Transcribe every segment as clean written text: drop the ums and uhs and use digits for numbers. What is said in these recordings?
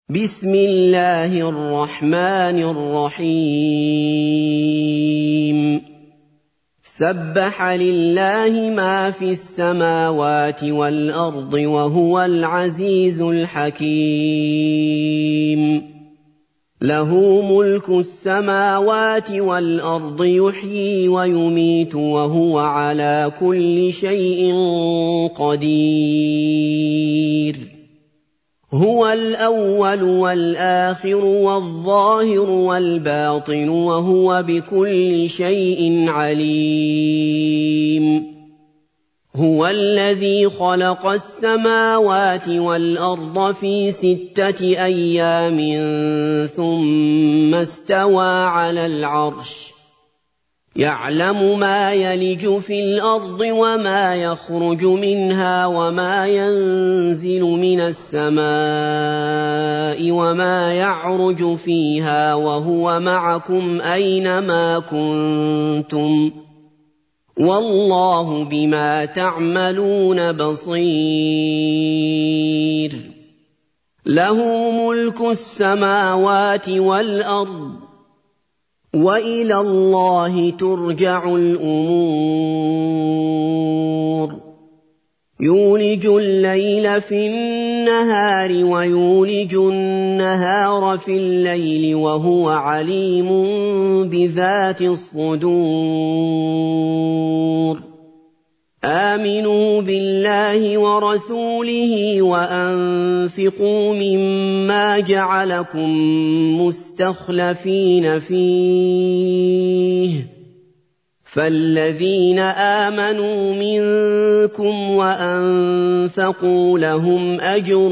بسم الله الرحمن الرحيم سبح لله ما في السماوات والأرض وهو العزيز الحكيم له ملك السماوات والأرض يحيي ويميت وهو على كل شيء قدير هو الأول والآخر والظاهر والباطن وهو بكل شيء عليم هو الذي خلق السماوات والأرض في 6 أيام ثم استوى على العرش يعلم ما يلج في الأرض وما يخرج منها وما ينزل من السماء وما يعرج فيها وهو معكم أينما كنتم والله بما تعملون بصير له ملك السماوات والأرض وإلى الله ترجع الأمور يولج الليل في النهار ويولج النهار في الليل وهو عليم بذات الصدور آمنوا بالله ورسوله وأنفقوا مما جعلكم مستخلفين فيه فالذين آمنوا منكم وأنفقوا لهم أجر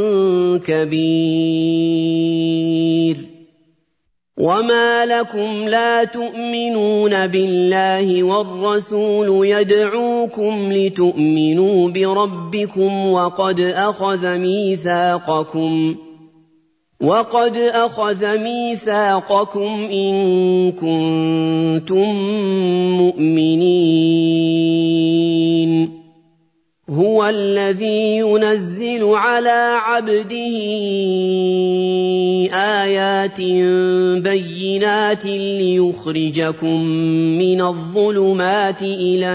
كبير وما لكم لا تؤمنون بالله والرسول يدعوكم لتؤمنوا بربكم وقد أخذ ميثاقكم إن كنتم مؤمنين هو الذي ينزل على عبده آيات بينات ليخرجكم من الظلمات إلى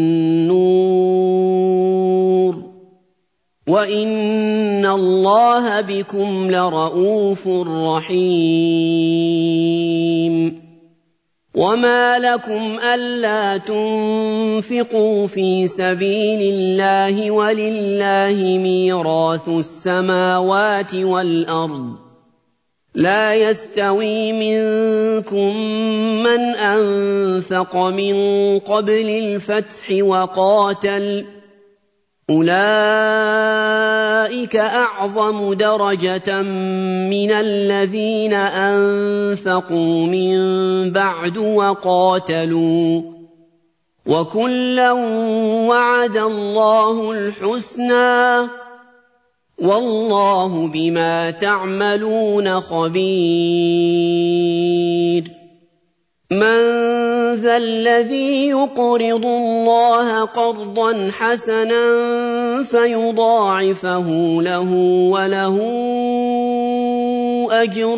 النور وإن الله بكم لرءوف رحيم وما لكم ألا تنفقوا في سبيل الله ولله ميراث السماوات والأرض لا يستوي منكم من أنفق من قبل الفتح وقاتل أولئك أعظم درجة من الذين أنفقوا من بعد وقاتلوا وكلا وعد الله الحسنى والله بما تعملون خبير من ذا الذي يقرض الله قرضا حسنا فيضاعفه له وله أجر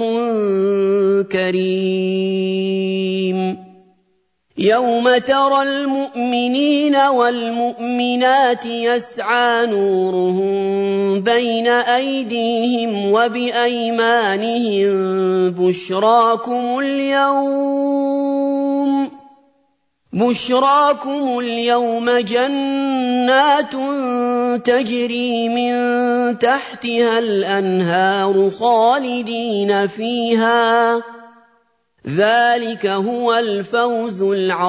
كريم يوم ترى المؤمنين والمؤمنات يسعى نورهم بين أيديهم وبأيمانهم بشراكم اليوم جنات تجري من تحتها الأنهار خالدين فيها ذلك هو الفوز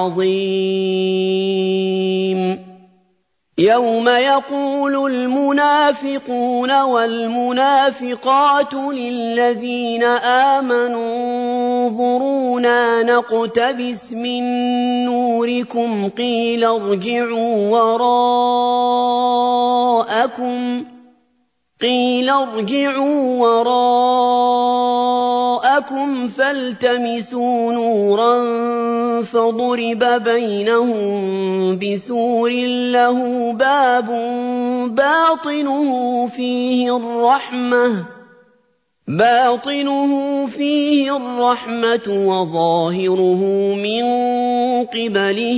العظيم يوم يقول المنافقون والمنافقات للذين آمنوا انظرونا نقتبس من نوركم قيل ارجعوا وراءكم فالتمسوا نورا فضرب بينهم بسور له باب باطنه فيه الرحمة بَاطِنُهُ فِيهِ الرَّحْمَةُ وَظَاهِرُهُ مِن قِبَلِهِ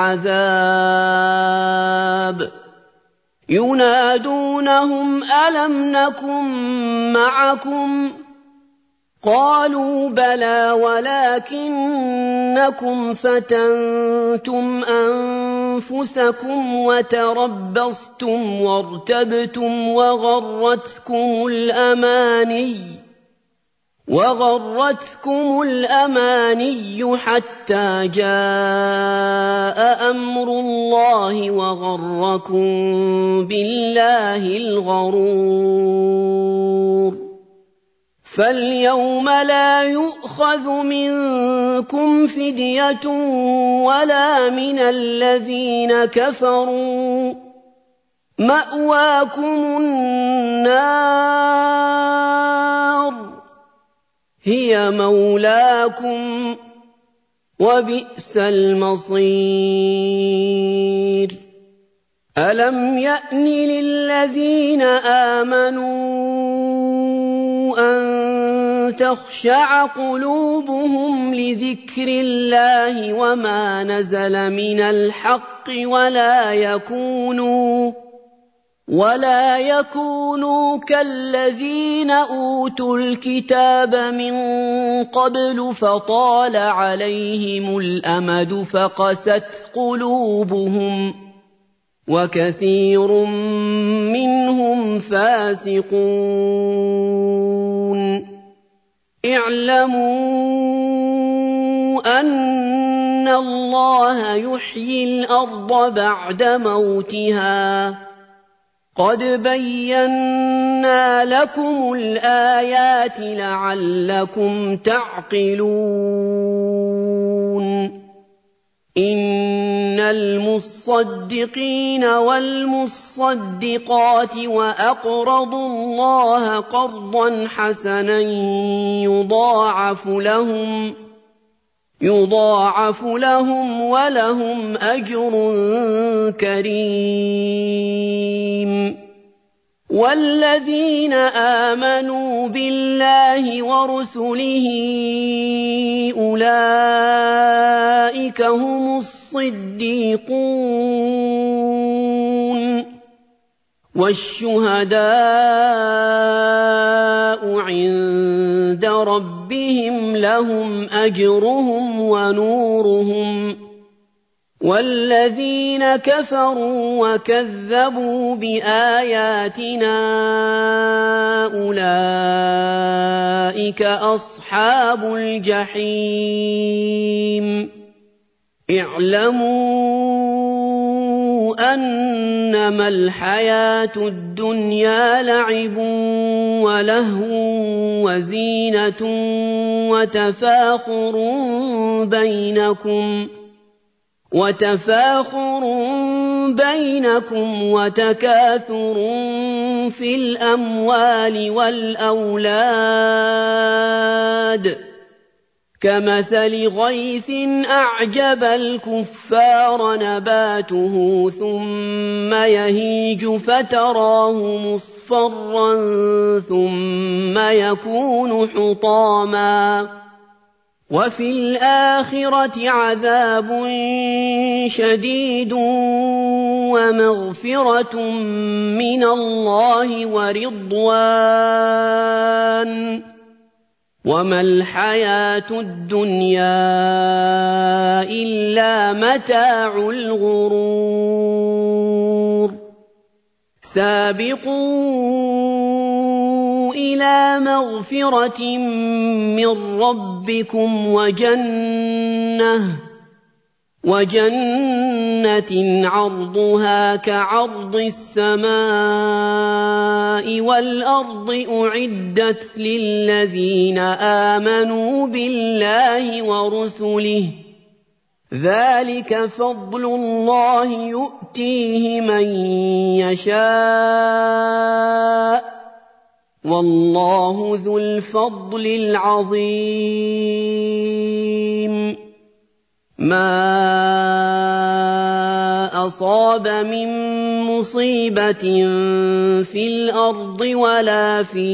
الْعَذَابُ يُنَادُونَهُمْ أَلَمْ نَكُن مَّعَكُمْ ۖ قَالُوا بَلَىٰ وَلَٰكِنَّكُمْ فَتَنتُمْ أَنفُسَكُمْ وَتَرَبَّصْتُمْ وَارْتَبْتُمْ وَغَرَّتْكُمُ الْأَمَانِيُّ حَتَّىٰ جَاءَ أَمْرُ اللَّهِ وَغَرَّكُم بِاللَّهِ الْغَرُورُ فَالْيَوْمَ لَا يُؤْخَذُ مِنكُمْ فِدْيَةٌ وَلَا مِنَ الَّذِينَ كَفَرُوا ۚ مَأْوَاكُمُ النَّارُ هِيَ مَوْلَاكُمْ ۖ وَبِئْسَ الْمَصِيرُ أَلَمْ يَأْنِ لِلَّذِينَ آمَنُوا أَن تَخْشَعَ قُلُوبُهُمْ لِذِكْرِ اللَّهِ وَمَا نَزَلَ مِنَ الْحَقِّ وَلَا يَكُونُوا كَالَّذِينَ أُوتُوا الْكِتَابَ مِن قَبْلُ فَطَالَ عَلَيْهِمُ الْأَمَدُ فَقَسَتْ قُلُوبُهُمْ ۖ وَكَثِيرٌ مِّنْهُمْ فَاسِقُونَ اعْلَمُوا أَنَّ اللَّهَ يُحْيِي الْأَرْضَ بَعْدَ مَوْتِهَا ۚ قَدْ بَيَّنَّا لَكُمُ الْآيَاتِ لَعَلَّكُمْ تَعْقِلُونَ إِنَّ الْمُصَّدِّقِينَ وَالْمُصَّدِّقَاتِ وَأَقْرَضُوا اللَّهَ قَرْضًا حَسَنًا يُضَاعَفُ لَهُمْ وَلَهُمْ أَجْرٌ كَرِيمٌ وَالَّذِينَ آمَنُوا بِاللَّهِ وَرُسُلِهِ أُولَٰئِكَ هُمُ الصِّدِّيقُونَ وَالشُّهَدَاءُ عِندَ رَبِّهِمْ لَهُمْ أَجْرُهُمْ وَنُورُهُمْ ۖ وَالَّذِينَ كَفَرُوا وَكَذَّبُوا بِآيَاتِنَا أُولَٰئِكَ أَصْحَابُ الْجَحِيمِ اعْلَمُوا أَنَّمَا الْحَيَاةُ الدُّنْيَا لَعِبٌ وَلَهْوٌ وَزِينَةٌ وَتَفَاخُرٌ بَيْنَكُمْ وَتَكَاثُرٌ فِي الْأَمْوَالِ وَالْأَوْلَادِ كَمَثَلِ غَيْثٍ أَعْجَبَ الْكُفَّارَ نَبَاتُهُ ثُمَّ يَهِيجُ فَتَرَاهُ مُصْفَرًّا ثُمَّ يَكُونُ حُطَامًا ۖ وَفِي الْآخِرَةِ عَذَابٌ شَدِيدٌ وَمَغْفِرَةٌ مِّنَ اللَّهِ وَرِضْوَانٌ ۚ وَمَا الْحَيَاةُ الدُّنْيَا إِلَّا مَتَاعُ الْغُرُورِ سَابِقُوا إِلَىٰ مَغْفِرَةٍ مِّن رَّبِّكُمْ وَجَنَّةٍ عَرْضُهَا كَعَرْضِ السَّمَاءِ وَالْأَرْضِ أُعِدَّتْ لِلَّذِينَ آمَنُوا بِاللَّهِ وَرُسُلِهِ ۚ ذَٰلِكَ فَضْلُ اللَّهِ يُؤْتِيهِ مَن يَشَاءُ ۚ وَاللَّهُ ذُو الْفَضْلِ الْعَظِيمِ مَا أَصَابَ مِن مُصِيبَةٍ فِي الْأَرْضِ وَلَا فِي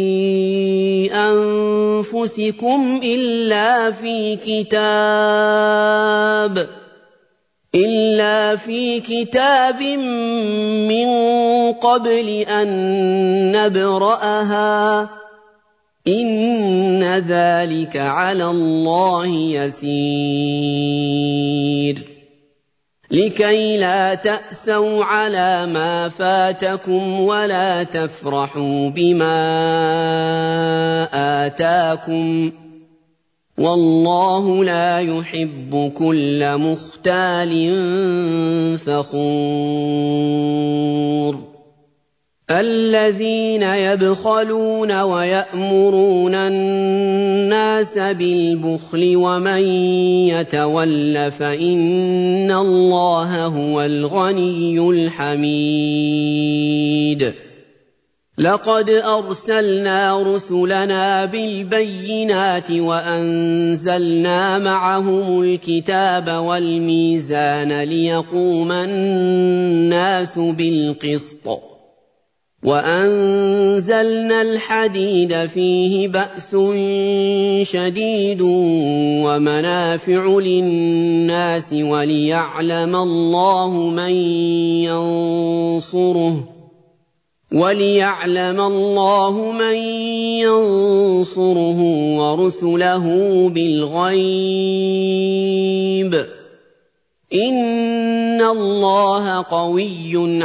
أَنفُسِكُمْ إِلَّا فِي كِتَابٍ مِّن قَبْلِ أَن نَّبْرَأَهَا ۚ إِنَّ ذَٰلِكَ عَلَى اللَّهِ يَسِيرٌ لِكَيْ لَا تَأْسَوْا عَلَىٰ مَا فَاتَكُمْ وَلَا تَفْرَحُوا بِمَا آتَاكُمْ ۗ وَاللَّهُ لَا يُحِبُّ كُلَّ مُخْتَالٍ فَخُورٍ الَّذِينَ يَبْخَلُونَ وَيَأْمُرُونَ النَّاسَ بِالْبُخْلِ وَمَن يَتَوَلَّ فَإِنَّ اللَّهَ هُوَ الْغَنِيُّ الْحَمِيدُ لَقَدْ أَرْسَلْنَا رُسُلَنَا بِالْبَيِّنَاتِ وَأَنزَلْنَا مَعَهُمُ الْكِتَابَ وَالْمِيزَانَ لِيَقُومَ النَّاسُ بِالْقِسْطِ ۖ وَأَنزَلْنَا الْحَدِيدَ فِيهِ بَأْسٌ شَدِيدٌ وَمَنَافِعُ لِلنَّاسِ وَلِيَعْلَمَ اللَّهُ مَن يَنصُرُهُ وَرُسُلَهُ بِالْغَيْبِ ۚ إِنَّ اللَّهَ قَوِيٌّ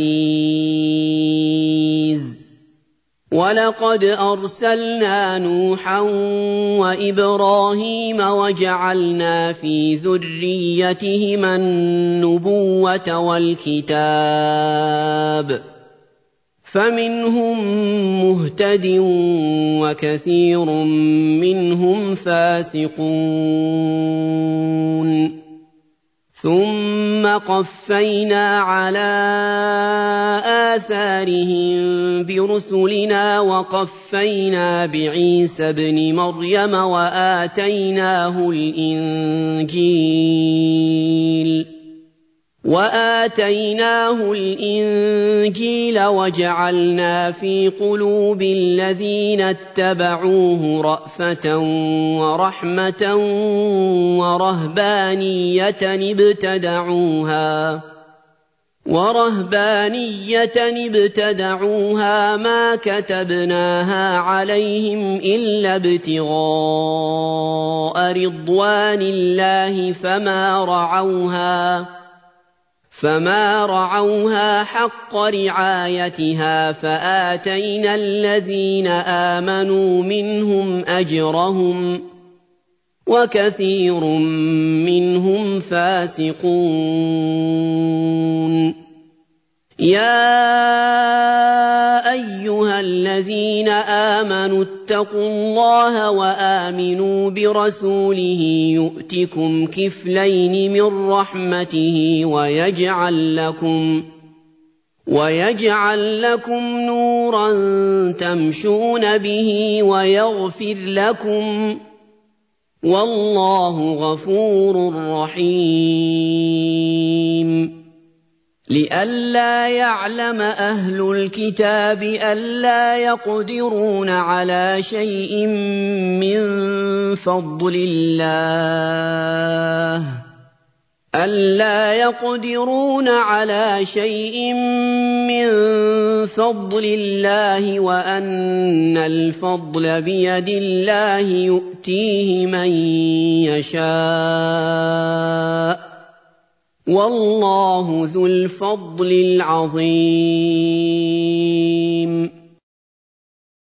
عَزِيزٌ وَلَقَدْ أَرْسَلْنَا نُوحًا وَإِبْرَاهِيمَ وَجَعَلْنَا فِي ذُرِّيَّتِهِمَا النُّبُوَّةَ وَالْكِتَابَ ۖ فَمِنْهُم مُّهْتَدٍ وَكَثِيرٌ مِّنْهُمْ فَاسِقُونَ ثُمَّ قَفَّيْنَا عَلَىٰ آثَارِهِم بِرُسُلِنَا وَقَفَّيْنَا بِعِيسَى ابْنِ مَرْيَمَ وَآتَيْنَاهُ الْإِنجِيلَ وَجَعَلْنَا فِي قُلُوبِ الَّذِينَ اتَّبَعُوهُ رَأْفَةً وَرَحْمَةً وَرَهْبَانِيَّةً ابْتَدَعُوهَا مَا كَتَبْنَاهَا عَلَيْهِمْ إِلَّا ابْتِغَاءَ رِضْوَانِ اللَّهِ فَمَا رَعَوْهَا حَقَّ رِعَايَتِهَا فَآتَيْنَا الَّذِينَ آمَنُوا مِنْهُمْ أَجْرَهُمْ ۖ وَكَثِيرٌ مِّنْهُمْ فَاسِقُونَ يَا أَيُّهَا الَّذِينَ آمَنُوا اتَّقُوا اللَّهَ وَآمِنُوا بِرَسُولِهِ يُؤْتِكُمْ كِفْلَيْنِ مِن رَّحْمَتِهِ وَيَجْعَل لَّكُمْ نُورًا تَمْشُونَ بِهِ وَيَغْفِرْ لَكُمْ ۚ وَاللَّهُ غَفُورٌ رَّحِيمٌ لِئَلَّا يَعْلَمَ أَهْلُ الْكِتَابِ أَلَّا يَقْدِرُونَ عَلَىٰ شَيْءٍ مِّن فَضْلِ اللَّهِ وَأَنَّ الْفَضْلَ بِيَدِ اللَّهِ يُؤْتِيهِ مَن يَشَاءُ ۚ وَاللَّهُ ذُو الْفَضْلِ الْعَظِيمِ